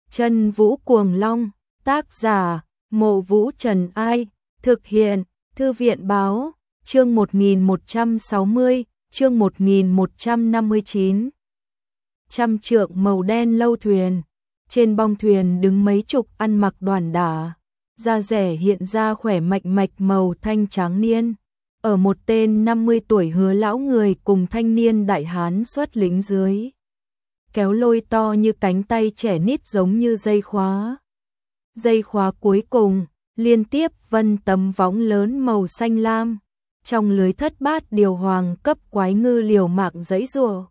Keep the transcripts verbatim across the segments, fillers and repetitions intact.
Chân Vũ Cuồng Long, tác giả, Mộ Vũ Trần Ai, thực hiện, Thư viện Báo, chương một nghìn một trăm sáu mươi, chương một nghìn một trăm năm mươi chín. Trăm trượng màu đen lâu thuyền, trên bong thuyền đứng mấy chục ăn mặc đoàn đả, da rẻ hiện ra khỏe mạch mạch màu thanh trắng niên. Ở một tên năm mươi tuổi hứa lão người cùng thanh niên đại hán xuất lính dưới. Kéo lôi to như cánh tay trẻ nít giống như dây khóa. Dây khóa cuối cùng, liên tiếp vân tấm võng lớn màu xanh lam. Trong lưới thất bát điều hoàng cấp quái ngư liều mạng giãy giụa.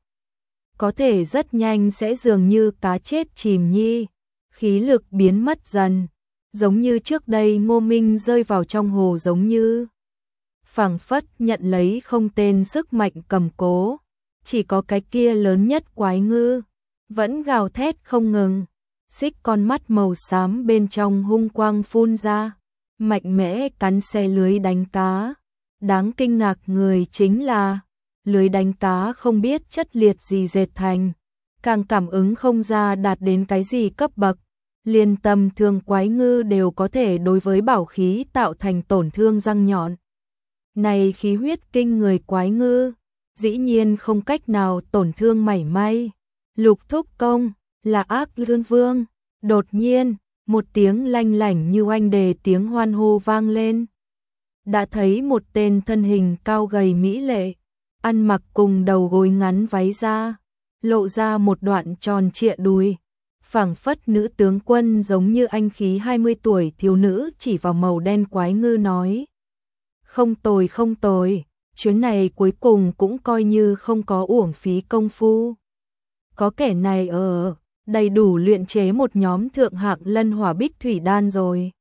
Có thể rất nhanh sẽ dường như cá chết chìm nhi, khí lực biến mất dần. Giống như trước đây Ngô Minh rơi vào trong hồ giống như phảng phất nhận lấy không tên sức mạnh cầm cố, chỉ có cái kia lớn nhất quái ngư vẫn gào thét không ngừng, xích con mắt màu xám bên trong hung quang phun ra, mạnh mẽ cắn xe lưới đánh cá. Đáng kinh ngạc người chính là lưới đánh cá không biết chất liệt gì dệt thành, càng cảm ứng không ra đạt đến cái gì cấp bậc, liên tầm thường quái ngư đều có thể đối với bảo khí tạo thành tổn thương răng nhọn. Này khí huyết kinh người quái ngư, dĩ nhiên không cách nào tổn thương mảy may. Lục thúc công, là Ác Lươn Vương. Đột nhiên, một tiếng lanh lảnh như oanh đề tiếng hoan hô vang lên. Đã thấy một tên thân hình cao gầy mỹ lệ, ăn mặc cùng đầu gối ngắn váy da, lộ ra một đoạn tròn trịa đùi. Phảng phất nữ tướng quân giống như anh khí hai mươi tuổi thiếu nữ chỉ vào màu đen quái ngư nói. Không tồi không tồi, chuyến này cuối cùng cũng coi như không có uổng phí công phu. Có kẻ này ở, đầy đủ luyện chế một nhóm thượng hạng lân hỏa bích thủy đan rồi.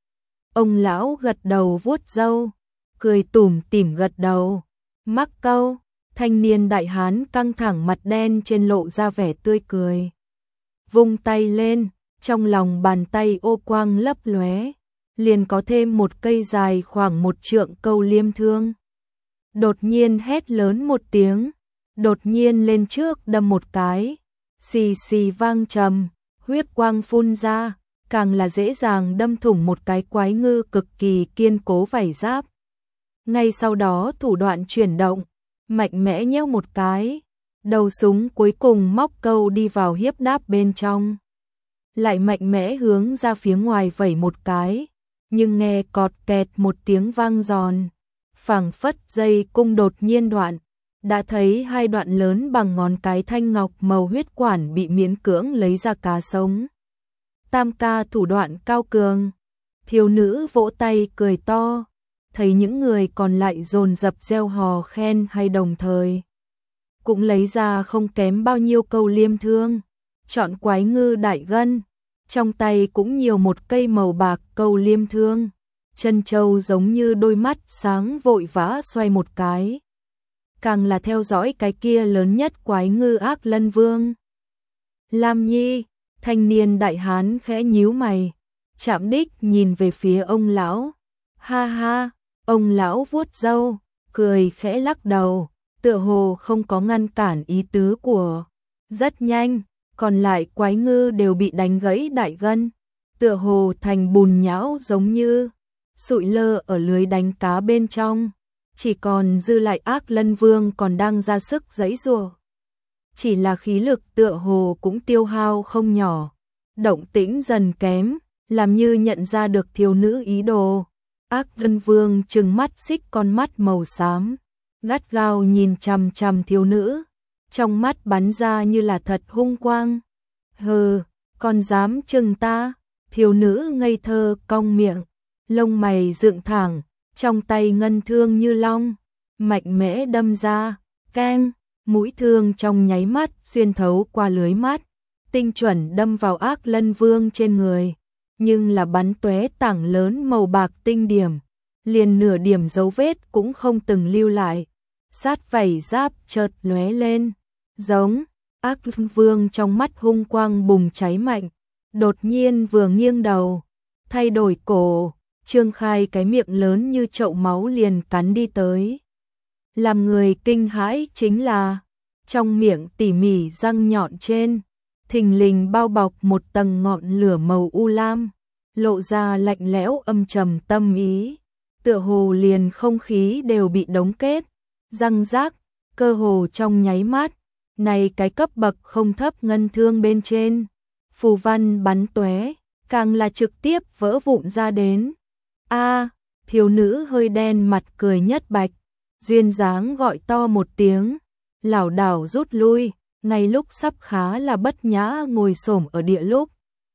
Ông lão gật đầu vuốt râu, cười tủm tỉm gật đầu. Mắc câu, thanh niên đại hán căng thẳng mặt đen trên lộ ra vẻ tươi cười. Vung tay lên, trong lòng bàn tay ô quang lấp lóe, liền có thêm một cây dài khoảng một trượng câu liêm thương. Đột nhiên hét lớn một tiếng, đột nhiên lên trước đâm một cái, xì xì vang trầm, huyết quang phun ra, càng là dễ dàng đâm thủng một cái quái ngư cực kỳ kiên cố vảy giáp. Ngay sau đó thủ đoạn chuyển động, mạnh mẽ nheo một cái, đầu súng cuối cùng móc câu đi vào hiếp đáp bên trong. Lại mạnh mẽ hướng ra phía ngoài vẩy một cái, nhưng nghe cọt kẹt một tiếng vang giòn, phảng phất dây cung đột nhiên đoạn, đã thấy hai đoạn lớn bằng ngón cái thanh ngọc màu huyết quản bị miễn cưỡng lấy ra cá sống. Tam ca thủ đoạn cao cường, thiếu nữ vỗ tay cười to, thấy những người còn lại dồn dập reo hò khen hay đồng thời. Cũng lấy ra không kém bao nhiêu câu liêm thương, chọn quái ngư đại gân, trong tay cũng nhiều một cây màu bạc câu liêm thương, chân châu giống như đôi mắt sáng vội vã xoay một cái. Càng là theo dõi cái kia lớn nhất quái ngư Ác Lân Vương. Lam Nhi, thanh niên đại hán khẽ nhíu mày, chạm đích nhìn về phía ông lão. Ha ha, ông lão vuốt râu, cười khẽ lắc đầu, tựa hồ không có ngăn cản ý tứ của. Rất nhanh, còn lại quái ngư đều bị đánh gãy đại gân, tựa hồ thành bùn nhão giống như sụi lơ ở lưới đánh cá bên trong, chỉ còn dư lại Ác Lân Vương còn đang ra sức giãy giụa. Chỉ là khí lực tựa hồ cũng tiêu hao không nhỏ, động tĩnh dần kém, làm như nhận ra được thiếu nữ ý đồ. Ác Lân Vương trừng mắt xích con mắt màu xám, gắt gao nhìn chằm chằm thiếu nữ, trong mắt bắn ra như là thật hung quang. Hừ, còn dám chừng ta? Thiếu nữ ngây thơ cong miệng, lông mày dựng thẳng, trong tay ngân thương như long, mạnh mẽ đâm ra, keng, mũi thương trong nháy mắt xuyên thấu qua lưới mắt, tinh chuẩn đâm vào Ác Lân Vương trên người, nhưng là bắn tóe tảng lớn màu bạc tinh điểm, liền nửa điểm dấu vết cũng không từng lưu lại. Sát vảy giáp chợt lóe lên, giống. Ác Lân Vương trong mắt hung quang bùng cháy mạnh, đột nhiên vừa nghiêng đầu, thay đổi cổ, trương khai cái miệng lớn như chậu máu liền cắn đi tới. Làm người kinh hãi chính là, trong miệng tỉ mỉ răng nhọn trên, thình lình bao bọc một tầng ngọn lửa màu u lam, lộ ra lạnh lẽo âm trầm tâm ý, tựa hồ liền không khí đều bị đóng kết, răng rác, cơ hồ trong nháy mắt, này cái cấp bậc không thấp ngân thương bên trên, phù văn bắn tóe, càng là trực tiếp vỡ vụn ra đến. A, thiếu nữ hơi đen mặt cười nhất bạch, duyên dáng gọi to một tiếng, lảo đảo rút lui, ngay lúc sắp khá là bất nhã ngồi xổm ở địa lúc,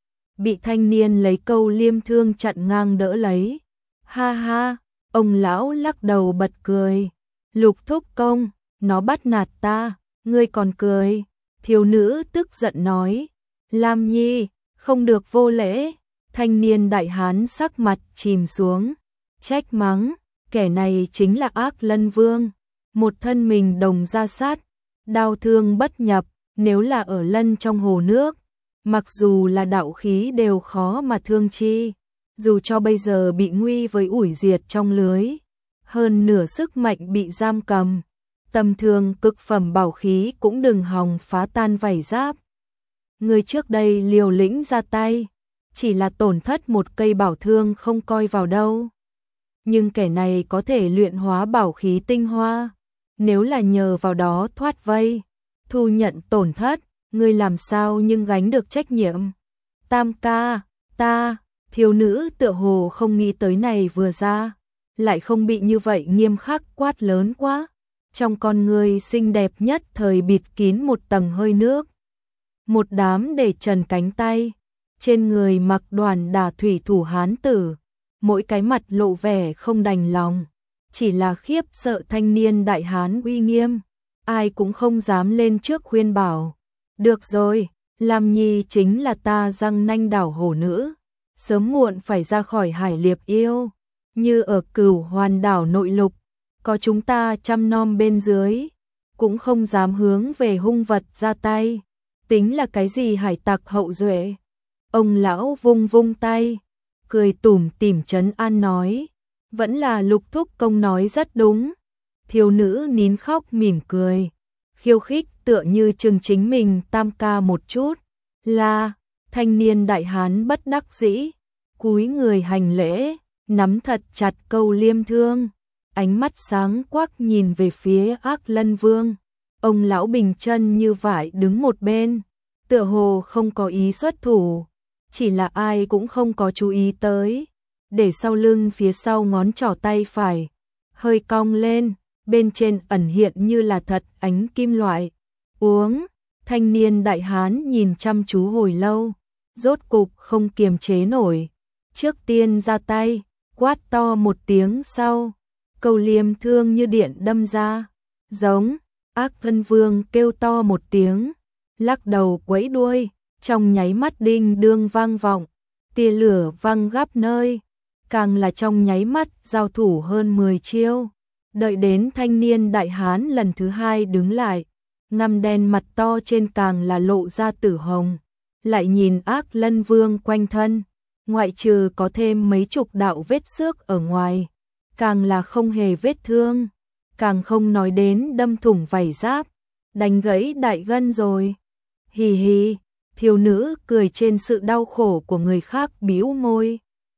bị thanh niên lấy câu liêm thương chặn ngang đỡ lấy. Ha ha, ông lão lắc đầu bật cười, Lục thúc công, nó bắt nạt ta, ngươi còn cười. Thiếu nữ tức giận nói, Lam Nhi, không được vô lễ. Thanh niên đại hán sắc mặt chìm xuống, trách mắng, kẻ này chính là Ác Lân Vương, một thân mình đồng ra sát, đao thương bất nhập, nếu là ở lân trong hồ nước, mặc dù là đạo khí đều khó mà thương chi, dù cho bây giờ bị nguy với ủi diệt trong lưới, hơn nửa sức mạnh bị giam cầm, tầm thường cực phẩm bảo khí cũng đừng hòng phá tan vảy giáp. Người trước đây liều lĩnh ra tay, chỉ là tổn thất một cây bảo thương không coi vào đâu. Nhưng kẻ này có thể luyện hóa bảo khí tinh hoa, nếu là nhờ vào đó thoát vây, thu nhận tổn thất, ngươi làm sao nhưng gánh được trách nhiệm. Tam ca, ta, thiếu nữ tựa hồ không nghĩ tới này vừa ra, lại không bị như vậy nghiêm khắc quát lớn quá. Trong con người xinh đẹp nhất thời bịt kín một tầng hơi nước. Một đám để trần cánh tay, trên người mặc đoàn đà thủy thủ hán tử, mỗi cái mặt lộ vẻ không đành lòng, chỉ là khiếp sợ thanh niên đại hán uy nghiêm, ai cũng không dám lên trước khuyên bảo. Được rồi, Lam Nhi chính là ta răng nanh đảo hổ nữ, sớm muộn phải ra khỏi hải liệp yêu, như ở Cửu Hoàn đảo nội lục, có chúng ta chăm nom bên dưới, cũng không dám hướng về hung vật ra tay, tính là cái gì hải tặc hậu duệ. Ông lão vung vung tay, cười tủm tỉm trấn an nói, vẫn là Lục thúc công nói rất đúng. Thiếu nữ nín khóc mỉm cười, khiêu khích tựa như chừng chính mình tam ca một chút. Là, thanh niên đại hán bất đắc dĩ, cúi người hành lễ, nắm thật chặt câu liêm thương, ánh mắt sáng quắc nhìn về phía Ác Lân Vương. Ông lão bình chân như vải đứng một bên, tựa hồ không có ý xuất thủ, chỉ là ai cũng không có chú ý tới, để sau lưng phía sau ngón trỏ tay phải hơi cong lên, bên trên ẩn hiện như là thật ánh kim loại. Uống, thanh niên đại hán nhìn chăm chú hồi lâu, rốt cục không kiềm chế nổi, trước tiên ra tay, quát to một tiếng sau, câu liêm thương như điện đâm ra, giống. Ác Lân Vương kêu to một tiếng, lắc đầu quẫy đuôi, trong nháy mắt đinh đương vang vọng, tia lửa văng khắp nơi, càng là trong nháy mắt giao thủ hơn mười chiêu. Đợi đến thanh niên đại hán lần thứ hai đứng lại, ngăm đen mặt to trên càng là lộ ra tử hồng, lại nhìn Ác Lân Vương quanh thân, ngoại trừ có thêm mấy chục đạo vết xước ở ngoài, càng là không hề vết thương, càng không nói đến đâm thủng vảy giáp, đánh gãy đại gân rồi. Hì hì, thiếu nữ cười trên sự đau khổ của người khác bĩu môi.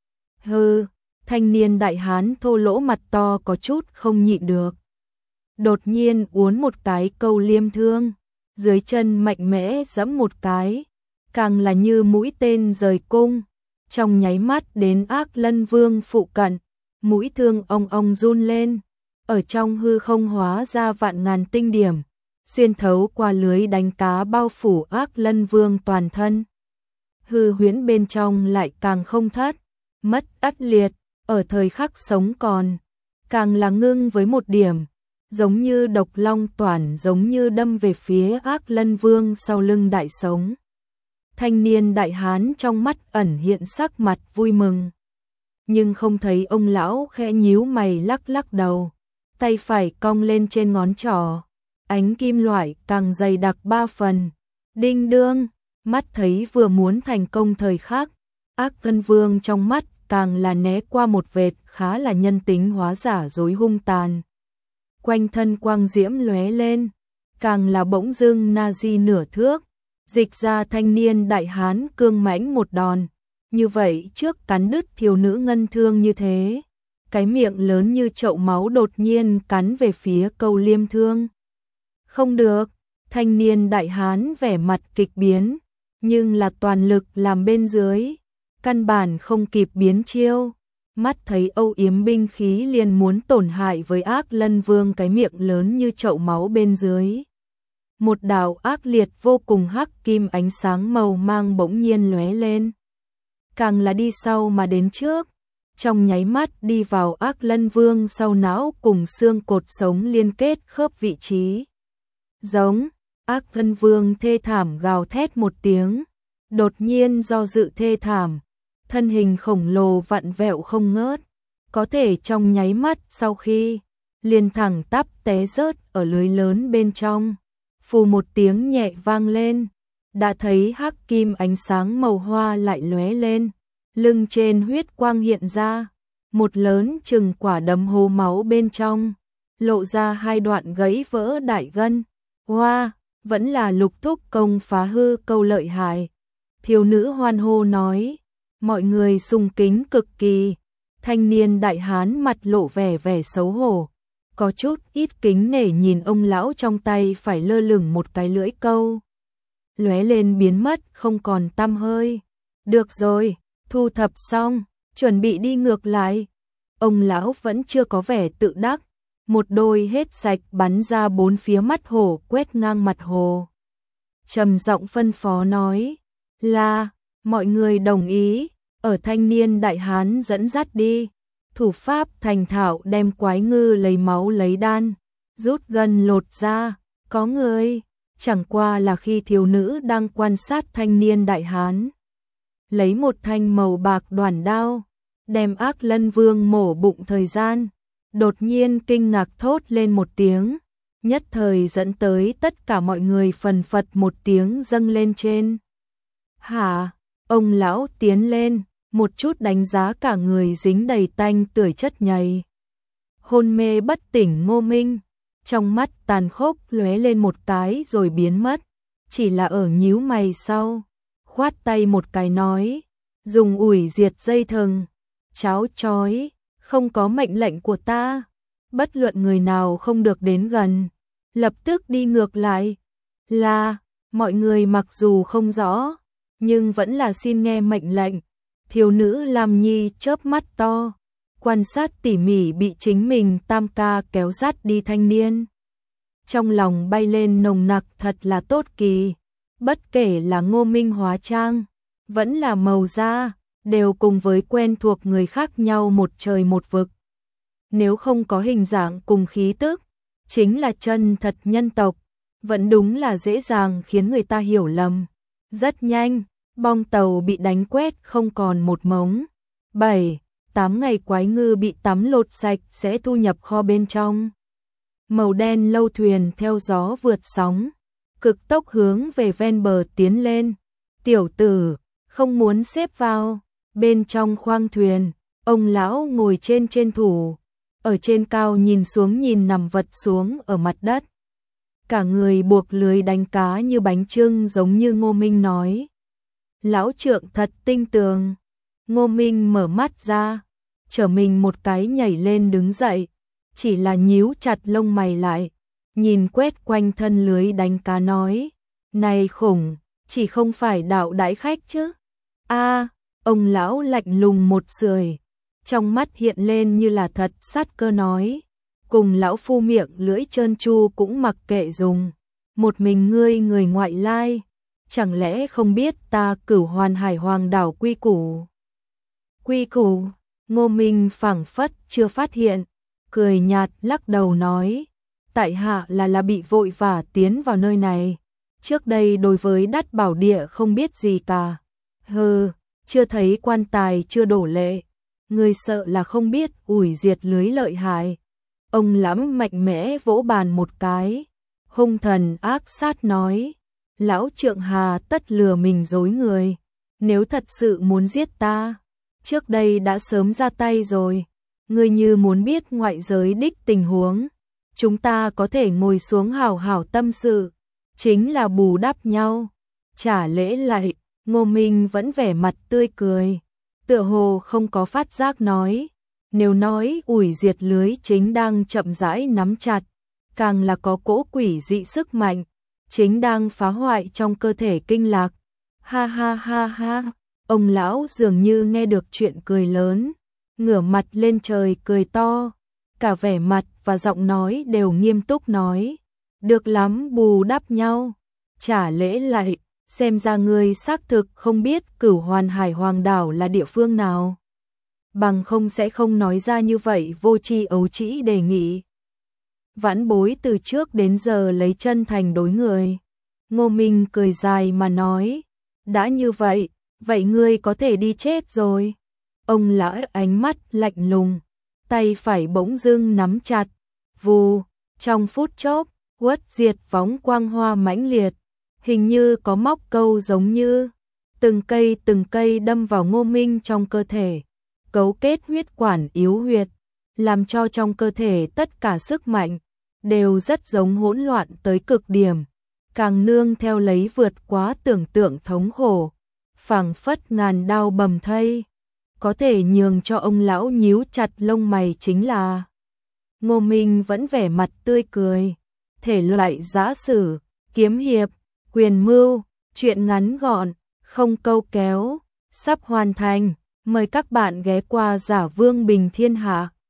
Hừ, thanh niên đại hán thô lỗ mặt to có chút không nhịn được. Đột nhiên uốn một cái câu liêm thương, dưới chân mạnh mẽ giẫm một cái, càng là như mũi tên rời cung, trong nháy mắt đến Ác Lân Vương phụ cận, mũi thương ong ong run lên, ở trong hư không hóa ra vạn ngàn tinh điểm, xuyên thấu qua lưới đánh cá bao phủ Ác Lân Vương toàn thân. Hư huyễn bên trong lại càng không thất, mất ắt liệt, ở thời khắc sống còn, càng là ngưng với một điểm, giống như độc long toàn giống như đâm về phía Ác Lân Vương sau lưng đại sống. Thanh niên đại hán trong mắt ẩn hiện sắc mặt vui mừng, nhưng không thấy ông lão khẽ nhíu mày lắc lắc đầu, tay phải cong lên trên ngón trỏ, ánh kim loại càng dày đặc ba phần. Đinh đương, mắt thấy vừa muốn thành công thời khắc, Ác Lân Vương trong mắt càng là né qua một vệt khá là nhân tính hóa giả dối hung tàn. Quanh thân quang diễm lóe lên, càng là bỗng dưng na di nửa thước, Dịch ra thanh niên đại hán cương mãnh một đòn, như vậy trước cắn đứt thiếu nữ ngân thương như thế. Cái miệng lớn như chậu máu đột nhiên cắn về phía Câu Liêm thương. Không được, thanh niên đại hán vẻ mặt kịch biến, nhưng là toàn lực làm bên dưới, căn bản không kịp biến chiêu. Mắt thấy âu yếm binh khí liền muốn tổn hại với Ác Lân Vương cái miệng lớn như chậu máu bên dưới. Một đạo ác liệt vô cùng hắc kim ánh sáng màu mang bỗng nhiên lóe lên. Càng là đi sau mà đến trước, trong nháy mắt đi vào Ác Lân Vương sau não cùng xương cột sống liên kết khớp vị trí. Giống, Ác Lân Vương thê thảm gào thét một tiếng, đột nhiên do dự thê thảm, thân hình khổng lồ vặn vẹo không ngớt, có thể trong nháy mắt sau khi liền thẳng tắp té rớt ở lưới lớn bên trong. Phù một tiếng nhẹ vang lên, đã thấy hắc kim ánh sáng màu hoa lại lóe lên, lưng trên huyết quang hiện ra, một lớn chừng quả đấm hố máu bên trong, lộ ra hai đoạn gãy vỡ đại gân. Hoa, vẫn là Lục thúc công phá hư câu lợi hại. Thiếu nữ hoan hô nói, mọi người sùng kính cực kỳ, thanh niên đại hán mặt lộ vẻ vẻ xấu hổ. Có chút ít kính nể nhìn ông lão trong tay phải lơ lửng một cái lưỡi câu. Lóe lên biến mất không còn tăm hơi. Được rồi, thu thập xong, chuẩn bị đi ngược lại. Ông lão vẫn chưa có vẻ tự đắc. Một đôi hết sạch bắn ra bốn phía mắt hồ quét ngang mặt hồ. Trầm giọng phân phó nói, là, mọi người đồng ý, ở thanh niên đại hán dẫn dắt đi. Thủ pháp thành thạo đem quái ngư lấy máu lấy đan, rút gần lột ra, có người, chẳng qua là khi thiếu nữ đang quan sát thanh niên đại hán. Lấy một thanh màu bạc đoản đao, đem Ác Lân Vương mổ bụng thời gian, đột nhiên kinh ngạc thốt lên một tiếng, nhất thời dẫn tới tất cả mọi người phần phật một tiếng dâng lên trên. Hả, ông lão tiến lên, một chút đánh giá cả người dính đầy tanh tưởi chất nhầy. Hôn mê bất tỉnh Ngô Minh, trong mắt tàn khốc lóe lên một cái rồi biến mất, chỉ là ở nhíu mày sau, khoát tay một cái nói, dùng ủi diệt dây thừng, cháo chói, không có mệnh lệnh của ta, bất luận người nào không được đến gần, lập tức đi ngược lại. Là, mọi người mặc dù không rõ, nhưng vẫn là xin nghe mệnh lệnh. Thiếu nữ Lam Nhi chớp mắt to, quan sát tỉ mỉ bị chính mình tam ca kéo dắt đi thanh niên. Trong lòng bay lên nồng nặc thật là tốt kỳ, bất kể là Ngô Minh hóa trang, vẫn là màu da, đều cùng với quen thuộc người khác nhau một trời một vực. Nếu không có hình dạng cùng khí tức, chính là chân thật nhân tộc, vẫn đúng là dễ dàng khiến người ta hiểu lầm. Rất nhanh, bong tàu bị đánh quét không còn một mống. bảy, tám ngày quái ngư bị tắm lột sạch sẽ thu nhập kho bên trong. Màu đen lâu thuyền theo gió vượt sóng, cực tốc hướng về ven bờ tiến lên. Tiểu tử, không muốn xếp vào. Bên trong khoang thuyền, ông lão ngồi trên trên thủ, ở trên cao nhìn xuống nhìn nằm vật xuống ở mặt đất. Cả người buộc lưới đánh cá như bánh chưng giống như Ngô Minh nói. Lão trượng thật tinh tường. Ngô Minh mở mắt ra, trở mình một cái nhảy lên đứng dậy, chỉ là nhíu chặt lông mày lại, nhìn quét quanh thân lưới đánh cá nói, này khủng, chỉ không phải đạo đãi khách chứ. A, ông lão lạnh lùng một sưởi, trong mắt hiện lên như là thật sát cơ nói, cùng lão phu miệng lưỡi trơn tru cũng mặc kệ dùng, một mình ngươi người ngoại lai, chẳng lẽ không biết ta Cửu Hoàn Hải Hoàng đảo quy củ. Quy củ, Ngô Minh phảng phất chưa phát hiện, cười nhạt lắc đầu nói, tại hạ là là bị vội vã tiến vào nơi này, trước đây đối với Đắt Bảo Địa không biết gì cả. Hừ, chưa thấy quan tài chưa đổ lệ, người sợ là không biết ủi diệt lưới lợi hại. Ông lắm mạnh mẽ vỗ bàn một cái, hung thần ác sát nói, lão trượng hà tất lừa mình dối người, nếu thật sự muốn giết ta, trước đây đã sớm ra tay rồi. Ngươi như muốn biết ngoại giới đích tình huống, chúng ta có thể ngồi xuống hảo hảo tâm sự, chính là bù đắp nhau. trả lễ lại, Ngô Minh vẫn vẻ mặt tươi cười, tựa hồ không có phát giác nói, nếu nói ủi diệt lưới chính đang chậm rãi nắm chặt, càng là có cỗ quỷ dị sức mạnh, chính đang phá hoại trong cơ thể Kinh Lạc. Ha ha ha ha, ông lão dường như nghe được chuyện cười lớn, ngửa mặt lên trời cười to, cả vẻ mặt và giọng nói đều nghiêm túc nói, được lắm, bù đắp nhau, trả lễ lại, xem ra ngươi xác thực không biết Cửu Hoàn Hải Hoàng đảo là địa phương nào. Bằng không sẽ không nói ra như vậy vô tri ấu trĩ đề nghị. Vãn bối từ trước đến giờ lấy chân thành đối người. Ngô Minh cười dài mà nói, đã như vậy, vậy ngươi có thể đi chết rồi. Ông lão ánh mắt lạnh lùng, tay phải bỗng dưng nắm chặt, vù, trong phút chốc, uất diệt phóng quang hoa mãnh liệt, hình như có móc câu giống như từng cây từng cây đâm vào Ngô Minh trong cơ thể, cấu kết huyết quản yếu huyệt, làm cho trong cơ thể tất cả sức mạnh đều rất giống hỗn loạn tới cực điểm, càng nương theo lấy vượt quá tưởng tượng thống khổ, phảng phất ngàn đao bầm thây, có thể nhường cho ông lão nhíu chặt lông mày chính là Ngô Minh vẫn vẻ mặt tươi cười, thể loại giã sử, kiếm hiệp, quyền mưu, chuyện ngắn gọn, không câu kéo, sắp hoàn thành, mời các bạn ghé qua Giả Vương Bình Thiên Hạ.